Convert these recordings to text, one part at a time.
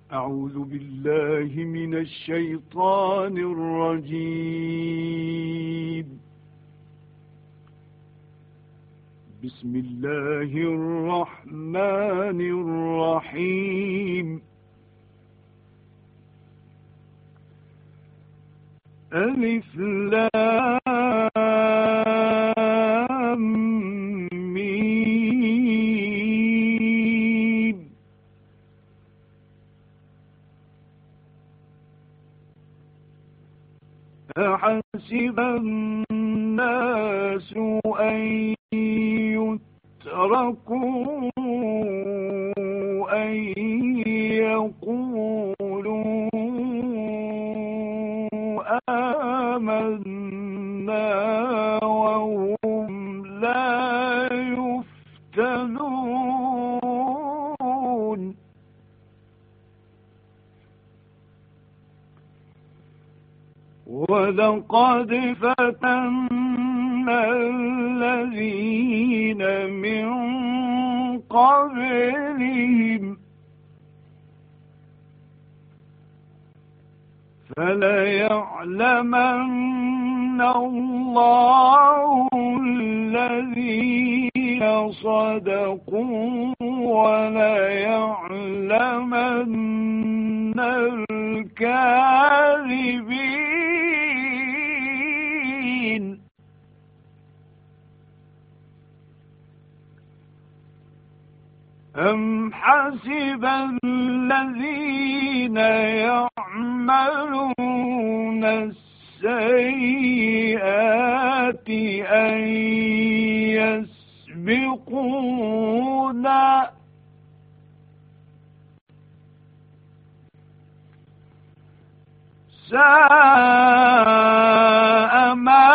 أعوذ بالله من الشيطان الرجيم. بسم الله الرحمن الرحيم. ألف لام ميم. أحسب الناس أن يتركوا أن يقولوا آمنا وهم لا يفتنون. ولقد فتنا الذين من قبلهم فليعلمن الله الذين صدقوا وليعلمن الكاذبين. أم حسب الذين يعملون السيئات أن يسبقونا ساء ما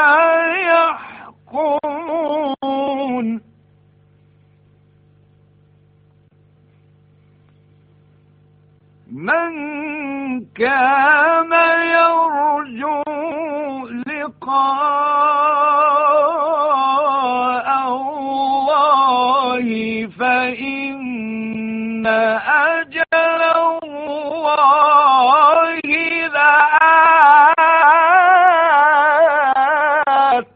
يحكمون. من كان يرجو لقاء الله فإن أجل الله لآت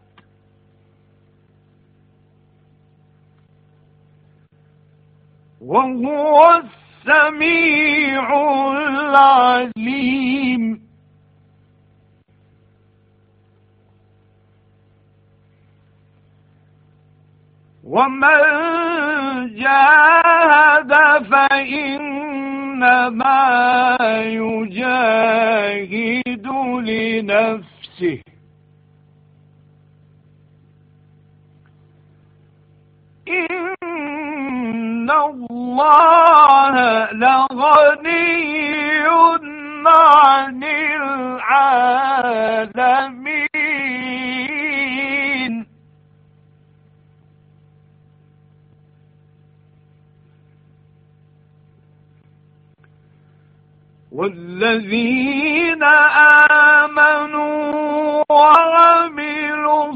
وهو السميع العليم. ومن جاهد فإنما يجاهد لنفسه إن الله لغني عن العالمين. والذين آمنوا وعملوا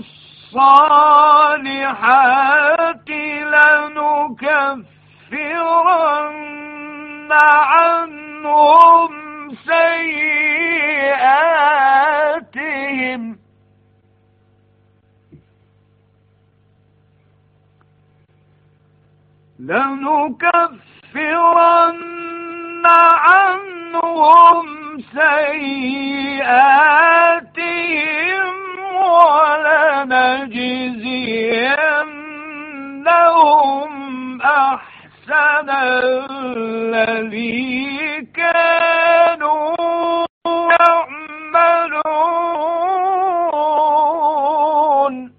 الصالحات لنكفرن عنهم سيئاتهم ولنجزينهم أحسن الذي كانوا يعملون.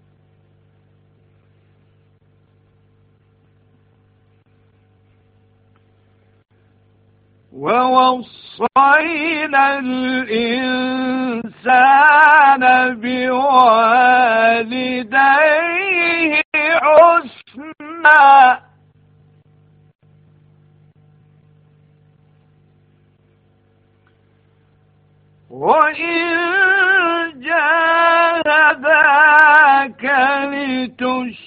ووصينا الإنسان بوالديه حسنا وإن جاهداك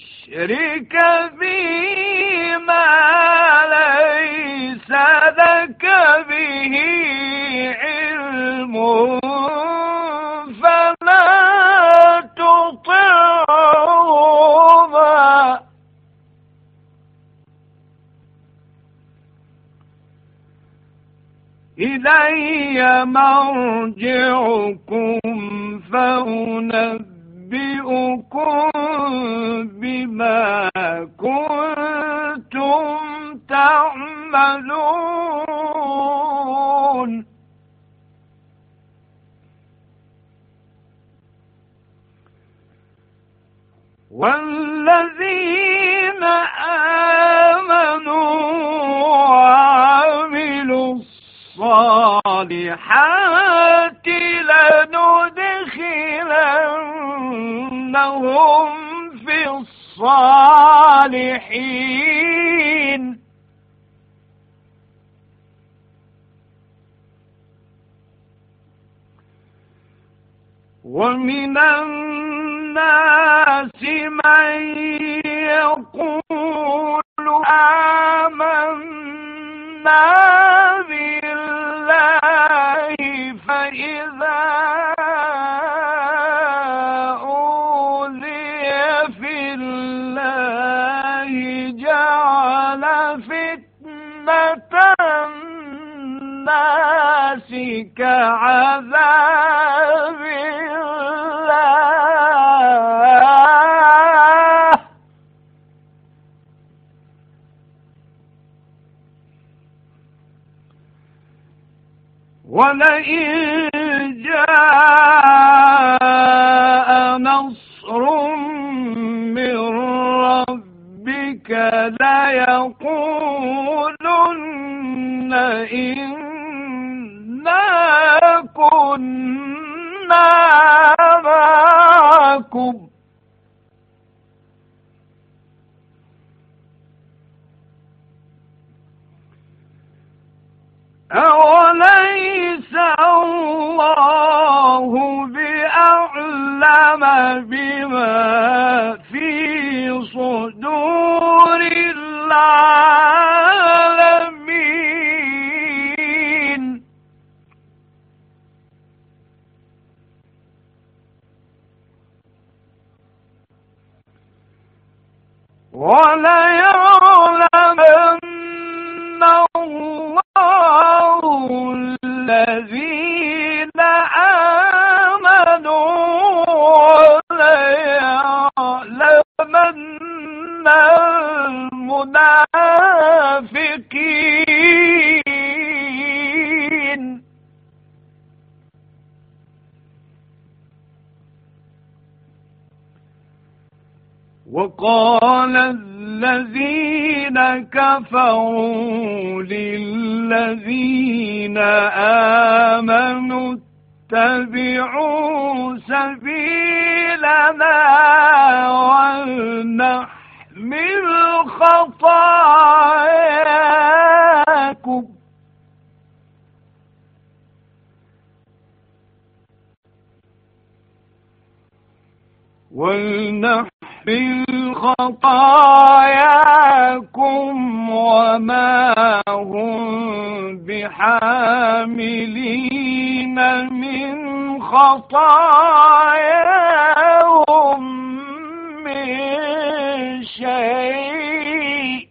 لتشرك بي ما ليس لك لك به علم فلا تطعهما، إلي مرجعكم فأنبئكم بما كنتم تعملون. والذين آمنوا وعملوا الصالحات لندخلنهم في الصالحين، ومن الناس من يقول آمنا بالله فإذا أوذي في الله جعل فتنة الناس كعذاب الله، ولئن جاء نصر من ربك ليقولن إنا كنا معكم، أوليس الله بأعلم بما في صدور العالمين. وليعلمن الله الذين آمنوا وليعلمن المنافقين. وقال الذين كفروا للذين آمنوا اتبعوا سبيلنا ولنحمل خطاياكم، ولنحمل خطاياكم وما هم بحاملين من خطاياهم من شيء،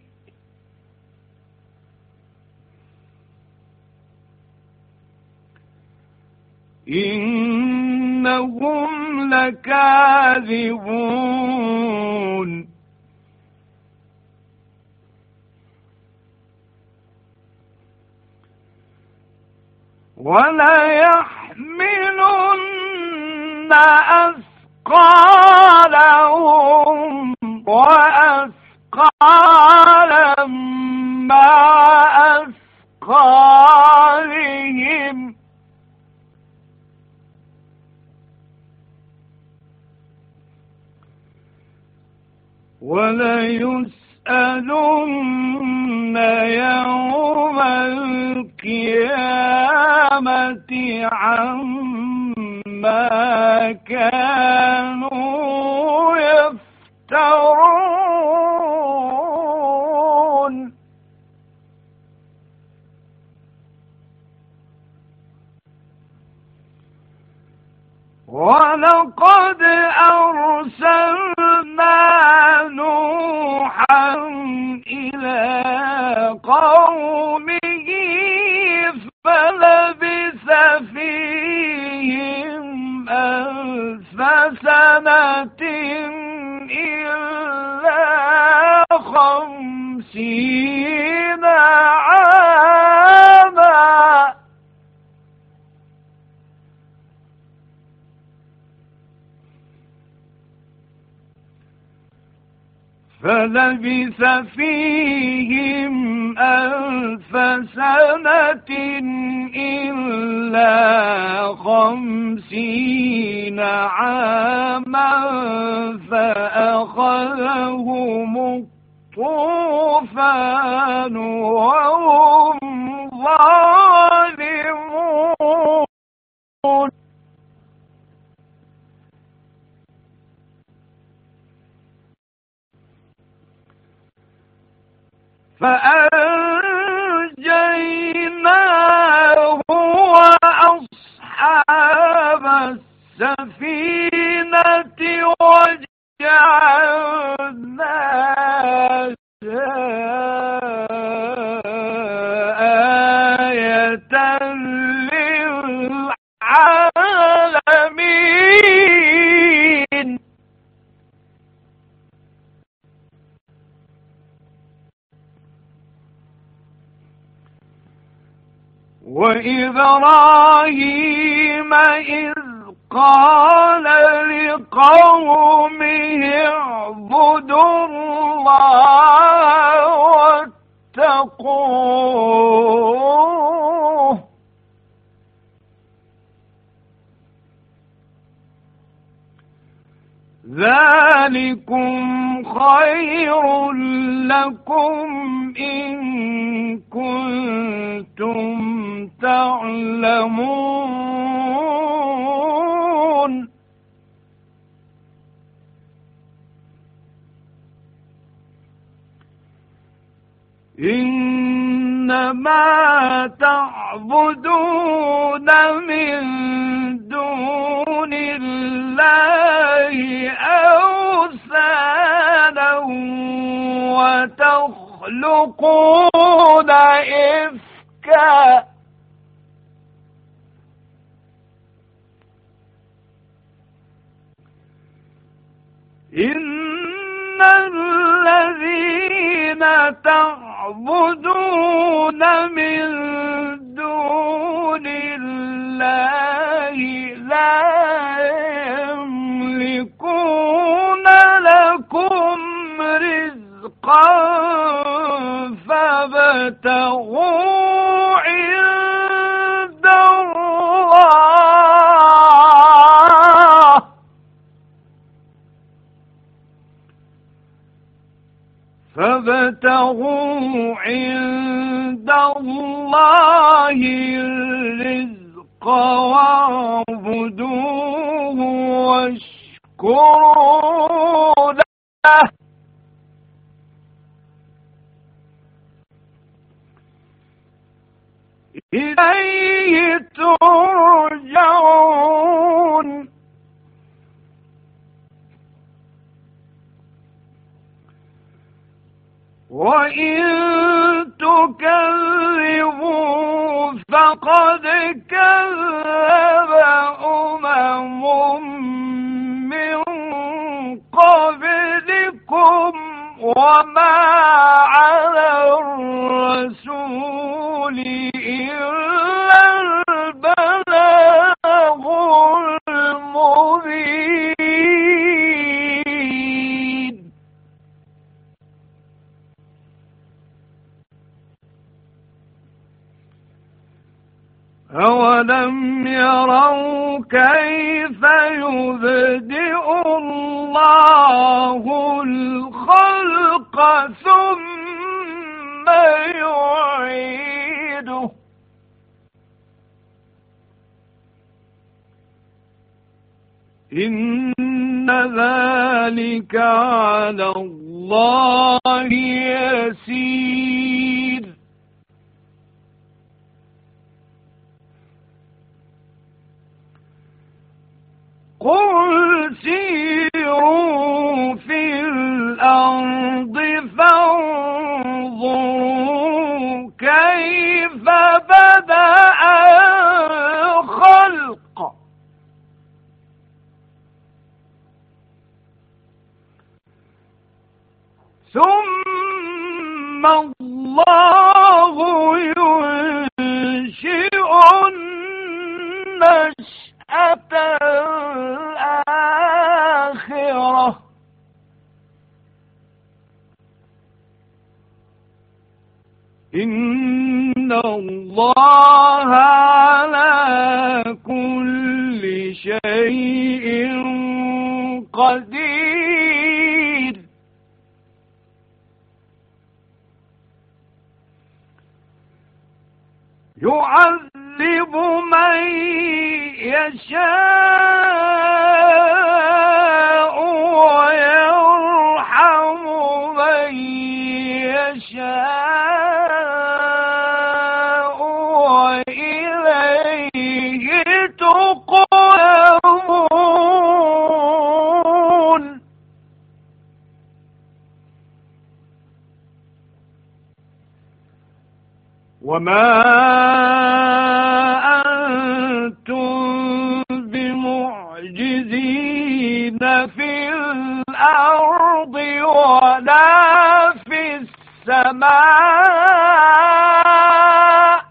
إنهم لكاذبون. وليحملن أثقالهم وأثقالا مع أثقالهم، وليسألن يوم القيامة عما كانوا يفترون. ولقد أرسلنا نوحا إلى قومه فلبث فيهم 1000 سنة إلا 50 عاما. فلبث فيهم 1000 سنة إلا 50 عاما فأخذهم الطوفان وهم ظالمون. فأنجيناه وأصحاب السفينة وجعلناها آية للعالمين. وإبراهيم إذ قال لقومه اعبدوا الله واتقوه ذلكم خير لكم إن كنتم تعلمون. إنما تعبدون من دون الله أوثانا وتخلقون إفكا إن الذين تعبدون من دون الله لا يملكون لكم رزقا فابتغوا عند الله الرزق واعبدوه واشكروا له إليه ترجعون. وإن تكذبوا فقد كذب من قبلكم وما على الرسول إلا البلاغ المبين. أولم يروا كيف يبدئ الله الخلق ثم يعيده إن ذلك على الله يسير. قل سيروا في الأرض فانظروا كيف بدأ الخلق ثم الله ينشئ النشأة الآخرة إن الله على كل شيء قدير يعذب من يشاء ويرحم من يشاء وإليه تقلبون وما أنتم بمعجزين في الأرض ولا في السماء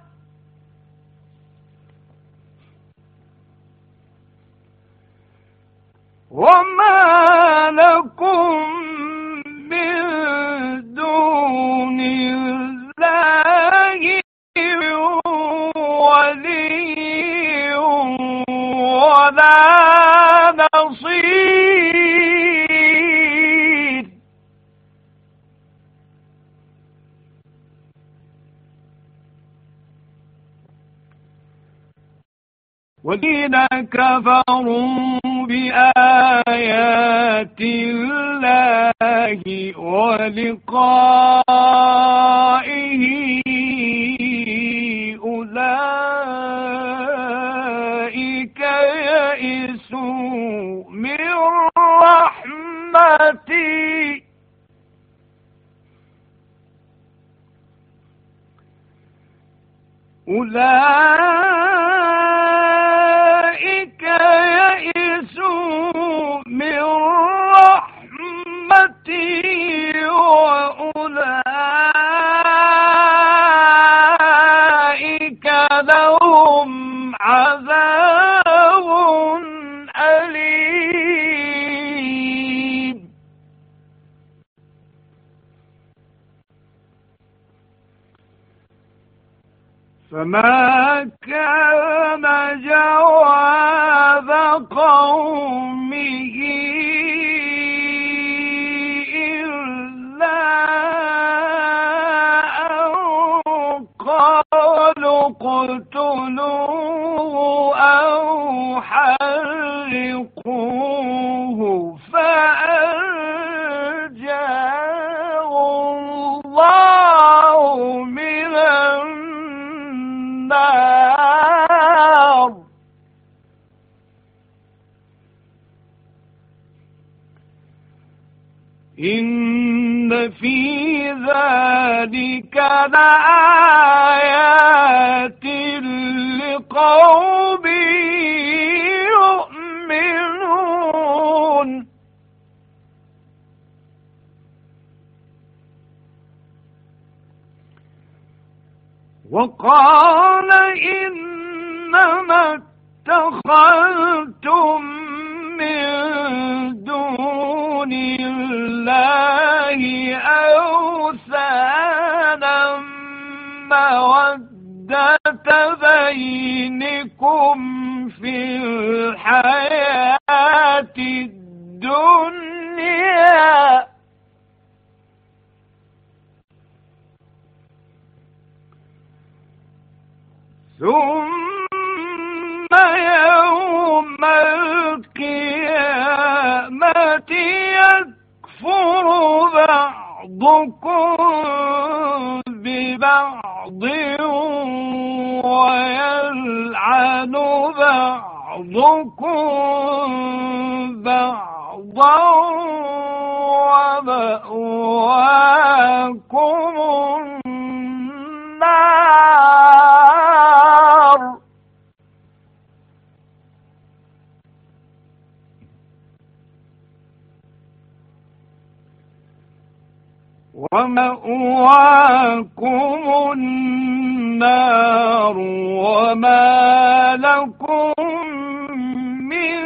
وما لكم من دون الله ولي ولا نصير والذين كفروا بآيات الله ولقائه أولئك يئسوا من رحمتي أولئك يئسوا من رحمتي وأولئك لهم عذاب أليم فما كان جواب قومه إلا أن قالوا اقتلوه أو حرقوه فأنجاه الله من النار إن في ذلك لآيات لقوم يؤمنون وقال إنما اتخذتم من دون الله أوثانا مودة بينكم في الحياة الدنيا ثم يوم القيامة يكفر بعضكم ببعض ويلعن بعضكم بعضكم بعضا ومأواكم النار وما لكم من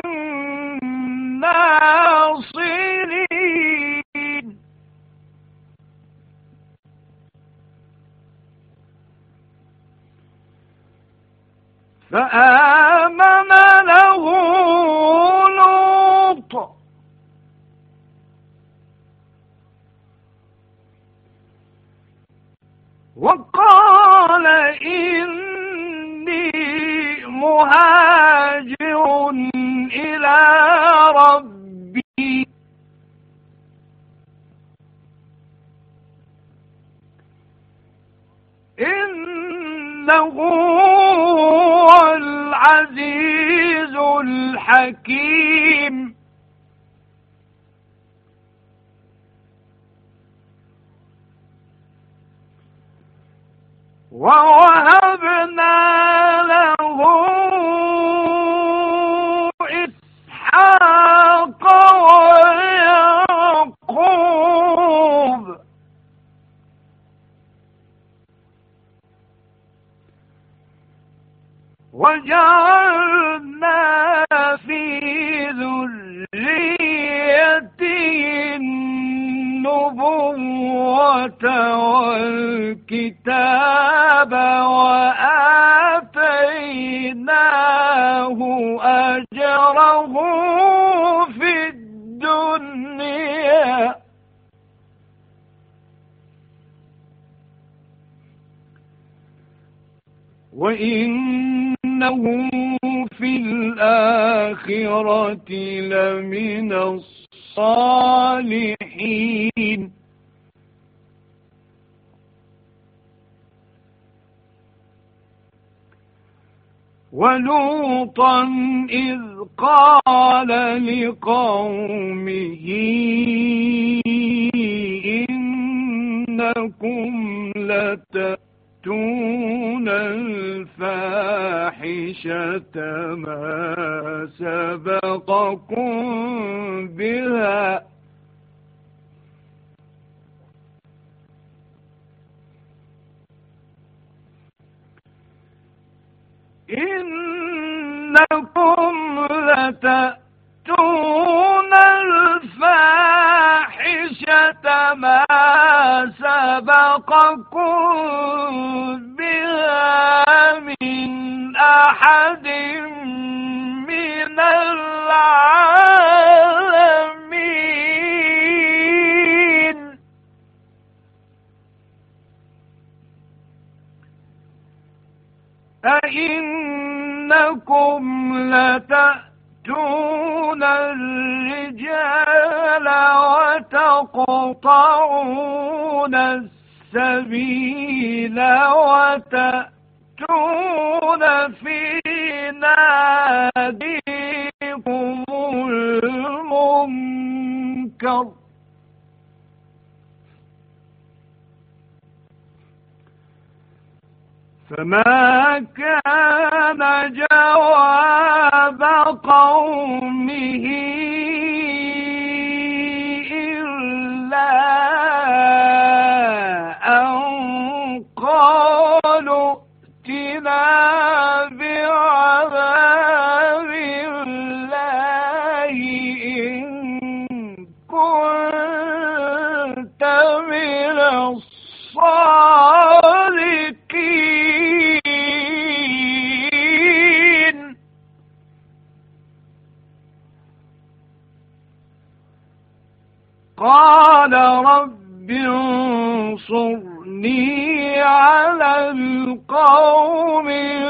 ناصرين فآمن له لوط وقال إني مهاجر إلى ربي إنه هو العزيز الحكيم ووهبنا له إسحاق ويعقوب وجعلنا في ذريته النبوة والكتاب وآتيناه أجره في الدنيا وإنه في الآخرة لمن الصالحين ولوطا إذ قال لقومه إنكم لتأتون الفاحشة ما سبقكم بها إنكم لتأتون الفاحشة ما سبقكم بها من أحد من العالمين أئنكم لتأتون الرجال وتقطعون السبيل وتأتون في ناديكم المنكر فما كان جواب قومه إلا أن قالوا ائتنا بعذاب الله إن كنت من الصادقين قال رب انصرني على القوم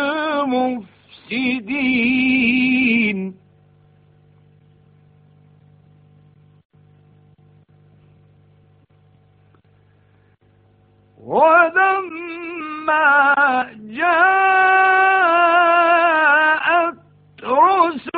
المفسدين ولما جاءت رسلنا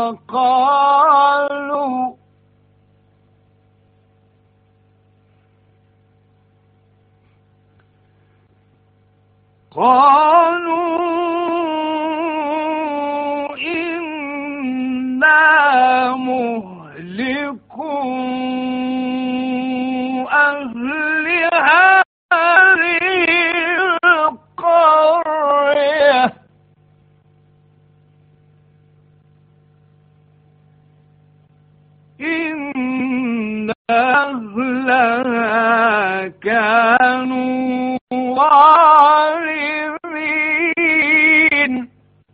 قالوا إنا مهلكو أهل هذه القرية إن أهلها كانوا ظالمين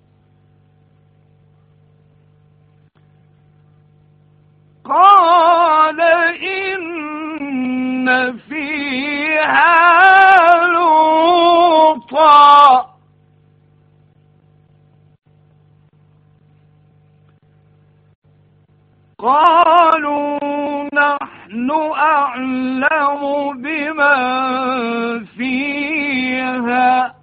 قال إن فيها لوطا قالوا نحن أعلم بمن فيها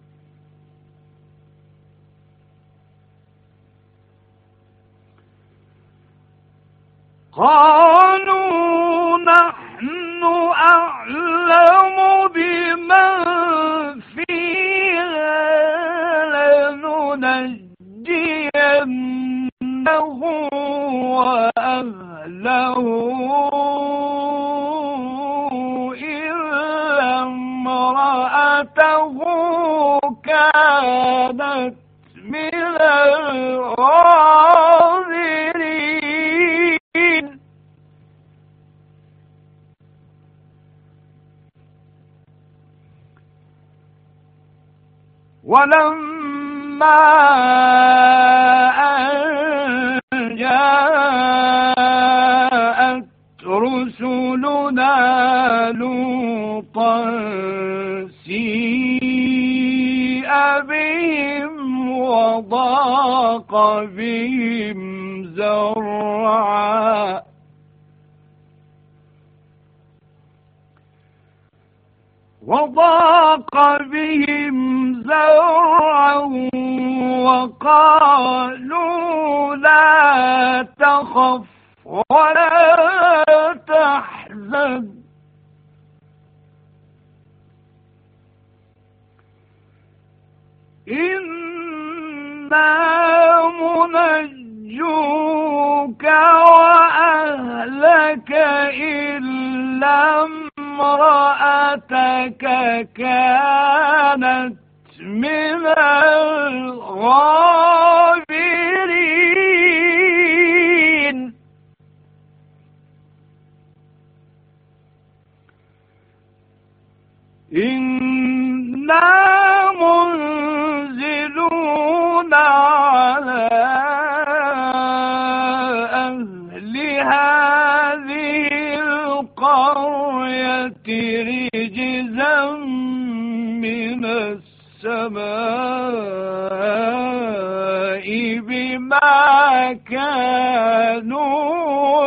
قالوا نحن أعلم بمن فيها لننجينه وأهله إلا امرأته كانت من الغابرين ولما أن جاءت رسلنا لوطا سيء بهم وضاق بهم ذرعا وقالوا لا تخف ولا تحزن إنا منجوك وأهلك إلا امرأتك كانت من الغابرين إنا منزلون على أهل هذه القرية رجزا من السماء بما كانوا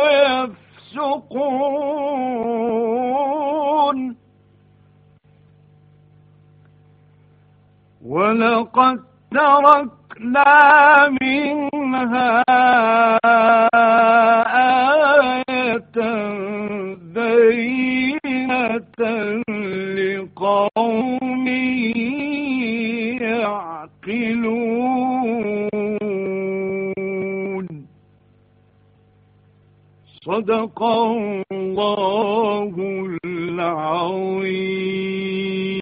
يفسقون ولقد تركنا منها آية بينة لقوم يعقلون صدق الله العظيم.